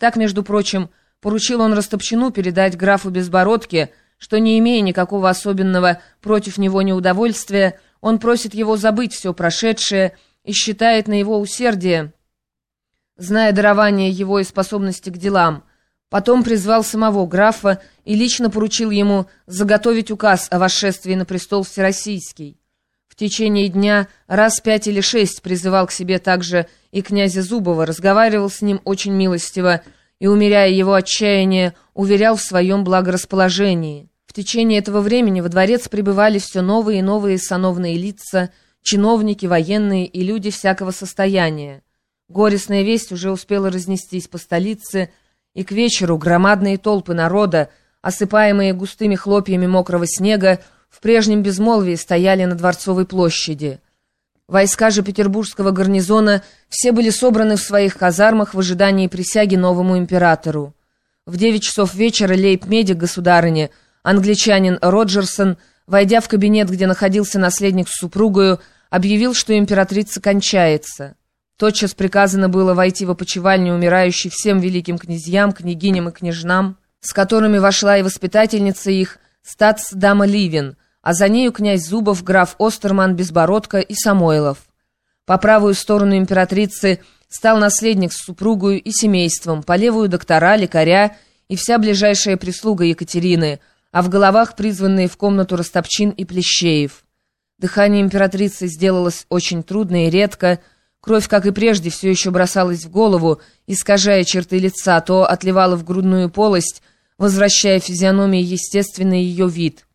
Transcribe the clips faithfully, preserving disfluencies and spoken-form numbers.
Так, между прочим, поручил он Растопчину передать графу Безбородке, что, не имея никакого особенного против него неудовольствия, он просит его забыть все прошедшее и считает на его усердие, зная дарование его и способности к делам. Потом призвал самого графа и лично поручил ему заготовить указ о восшествии на престол всероссийский. В течение дня раз пять или шесть призывал к себе также и князя Зубова, разговаривал с ним очень милостиво и, умеряя его отчаяние, уверял в своем благорасположении. В течение этого времени во дворец прибывали все новые и новые сановные лица, чиновники, военные и люди всякого состояния. Горестная весть уже успела разнестись по столице, и к вечеру громадные толпы народа, осыпаемые густыми хлопьями мокрого снега, в прежнем безмолвии стояли на Дворцовой площади. Войска же петербургского гарнизона все были собраны в своих казармах в ожидании присяги новому императору. В девять часов вечера лейб-медик государыни, англичанин Роджерсон, войдя в кабинет, где находился наследник с супругою, объявил, что императрица кончается. Тотчас приказано было войти в опочивальню умирающей всем великим князьям, княгиням и княжнам, с которыми вошла и воспитательница их, статс-дама Ливен, а за нею князь Зубов, граф Остерман, Безбородко и Самойлов. По правую сторону императрицы стал наследник с супругою и семейством, по левую доктора, лекаря и вся ближайшая прислуга Екатерины, а в головах призванные в комнату Растопчин и Плещеев. Дыхание императрицы сделалось очень трудно и редко, кровь, как и прежде, все еще бросалась в голову, искажая черты лица, то отливала в грудную полость, возвращая физиономии естественный ее вид.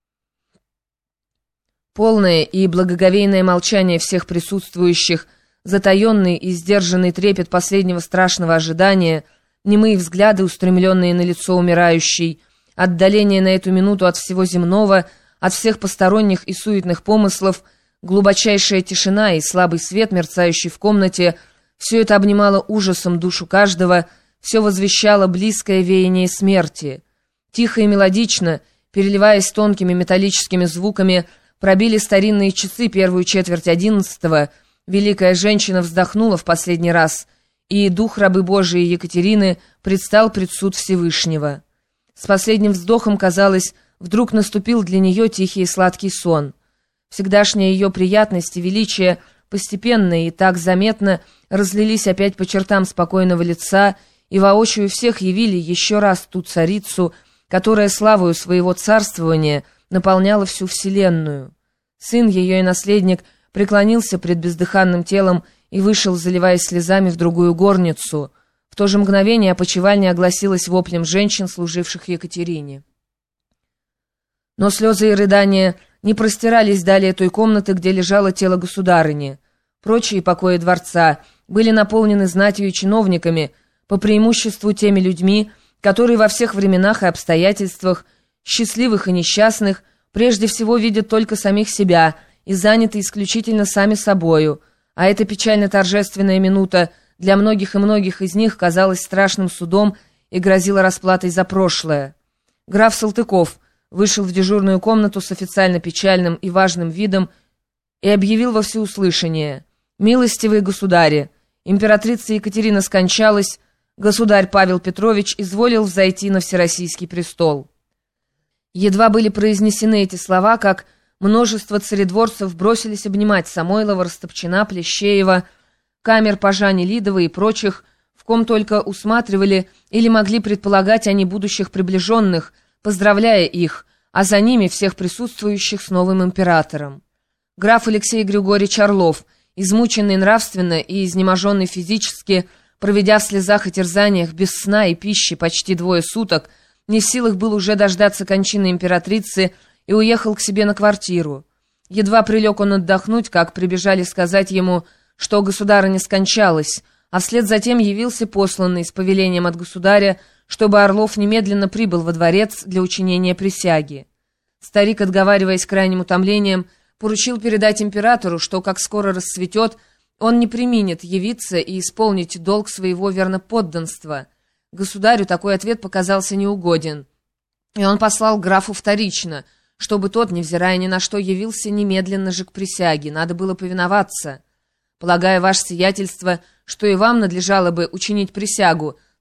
Полное и благоговейное молчание всех присутствующих, затаенный и сдержанный трепет последнего страшного ожидания, немые взгляды, устремленные на лицо умирающей, отдаление на эту минуту от всего земного, от всех посторонних и суетных помыслов, глубочайшая тишина и слабый свет, мерцающий в комнате, все это обнимало ужасом душу каждого, все возвещало близкое веяние смерти. Тихо и мелодично, переливаясь тонкими металлическими звуками, пробили старинные часы первую четверть одиннадцатого, великая женщина вздохнула в последний раз, и дух рабы Божией Екатерины предстал пред суд Всевышнего. С последним вздохом, казалось, вдруг наступил для нее тихий и сладкий сон. Всегдашняя ее приятность и величие постепенно и так заметно разлились опять по чертам спокойного лица и воочию всех явили еще раз ту царицу, которая славою своего царствования наполняла всю вселенную. Сын ее и наследник преклонился пред бездыханным телом и вышел, заливаясь слезами, в другую горницу. В то же мгновение опочивальня огласилась воплем женщин, служивших Екатерине. Но слезы и рыдания не простирались далее той комнаты, где лежало тело государыни. Прочие покои дворца были наполнены знатью и чиновниками, по преимуществу теми людьми, которые во всех временах и обстоятельствах, счастливых и несчастных, прежде всего видят только самих себя и заняты исключительно сами собою, а эта печально-торжественная минута для многих и многих из них казалась страшным судом и грозила расплатой за прошлое. Граф Салтыков вышел в дежурную комнату с официально печальным и важным видом и объявил во всеуслышание: «Милостивые государи, императрица Екатерина скончалась, государь Павел Петрович изволил взойти на всероссийский престол». Едва были произнесены эти слова, как множество царедворцев бросились обнимать Самойлова, Растопчина, Плещеева, камер пажа Нелидова и прочих, в ком только усматривали или могли предполагать они будущих приближенных, поздравляя их, а за ними всех присутствующих с новым императором. Граф Алексей Григорьевич Орлов, измученный нравственно и изнеможенный физически, проведя в слезах и терзаниях без сна и пищи почти двое суток, не в силах был уже дождаться кончины императрицы и уехал к себе на квартиру. Едва прилег он отдохнуть, как прибежали сказать ему, что государыня скончалась, а вслед затем явился посланный с повелением от государя, чтобы Орлов немедленно прибыл во дворец для учинения присяги. Старик, отговариваясь крайним утомлением, поручил передать императору, что, как скоро рассветет, он не преминет явиться и исполнить долг своего верноподданства. Государю такой ответ показался неугоден, и он послал графу вторично, чтобы тот, невзирая ни на что, явился немедленно же к присяге. Надо было повиноваться. «Полагая, ваше сиятельство, что и вам надлежало бы учинить присягу»,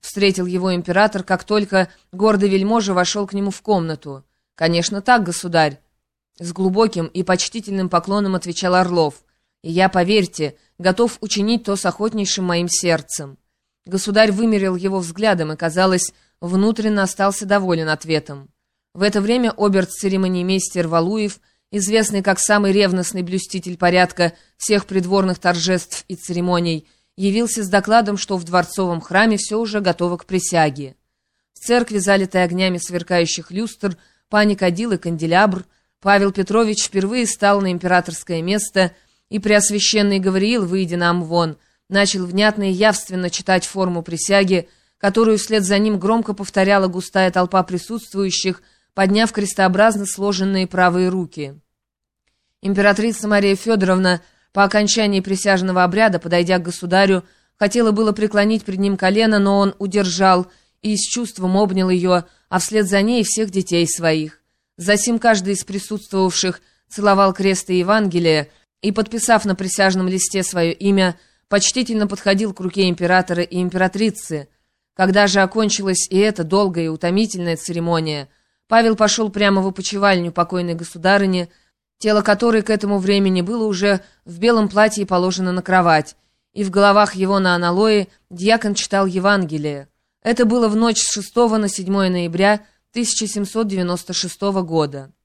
встретил его император, как только гордый вельможа вошел к нему в комнату. «Конечно так, государь», — с глубоким и почтительным поклоном отвечал Орлов. «И я, поверьте, готов учинить то с охотнейшим моим сердцем». Государь вымерил его взглядом и, казалось, внутренно остался доволен ответом. В это время оберст-церемониймейстер Валуев, известный как самый ревностный блюститель порядка всех придворных торжеств и церемоний, явился с докладом, что в дворцовом храме все уже готово к присяге. В церкви, залитой огнями сверкающих люстр, пани кадил и канделябр, Павел Петрович впервые стал на императорское место, и преосвященный Гавриил, выйдя на амвон, начал внятно и явственно читать форму присяги, которую вслед за ним громко повторяла густая толпа присутствующих, подняв крестообразно сложенные правые руки. Императрица Мария Федоровна по окончании присяжного обряда, подойдя к государю, хотела было преклонить пред ним колено, но он удержал и с чувством обнял ее, а вслед за ней всех детей своих. Засим каждый из присутствовавших целовал крест и Евангелие и, подписав на присяжном листе свое имя, почтительно подходил к руке императора и императрицы. Когда же окончилась и эта долгая и утомительная церемония, Павел пошел прямо в опочивальню покойной государыни, тело которой к этому времени было уже в белом платье положено на кровать, и в головах его на аналое дьякон читал Евангелие. Это было в ночь с шестого на седьмое ноября тысяча семьсот девяносто шестого года.